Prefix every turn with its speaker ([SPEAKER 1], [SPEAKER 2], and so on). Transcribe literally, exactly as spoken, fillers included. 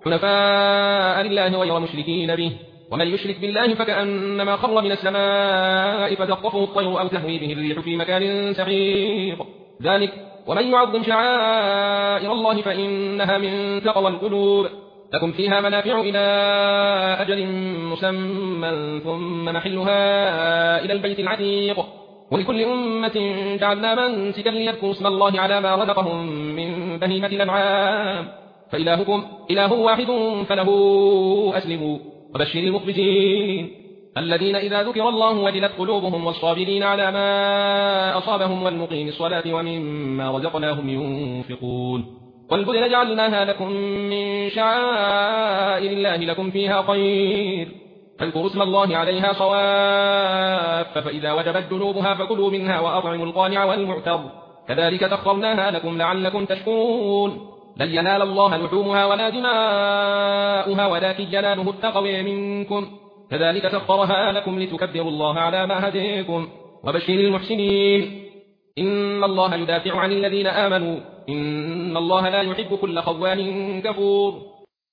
[SPEAKER 1] حنفاء لله غير مشركين به ومن يشرك بالله فكأنما خر من السماء فتخطفه الطير أو تهوي به الريح في مكان سحيق ذلك ومن يعظم شعائر الله فإنها من تقوى القلوب لكم فيها منافع إلى أجل مسمى ثم محلها إلى البيت العتيق ولكل أمة جعلنا منسكا ليذكروا اسم الله على ما رزقهم من بهيمة الأنعام فإلهكم إله واحد فله أسلموا وبشر المخبتين الذين إذا ذكر الله وجلت قلوبهم والصابرين على ما أصابهم والمقيم الصلاة ومما رزقناهم ينفقون والبدن جعلناها لكم من شعائر الله لكم فيها خير فاذكروا اسم الله عليها صواف فإذا وجبت جنوبها فكلوا منها وأطعموا القانع والمعتر كذلك سخرناها لكم لعلكم تشكرون لن ينال الله لحومها ولا دماؤها ولكن يناله التقوى منكم كذلك سخرها لكم لتكبروا الله على ما هديكم وبشر المحسنين إن الله يدافع عن الذين آمنوا إن الله لا يحب كل خوان كفور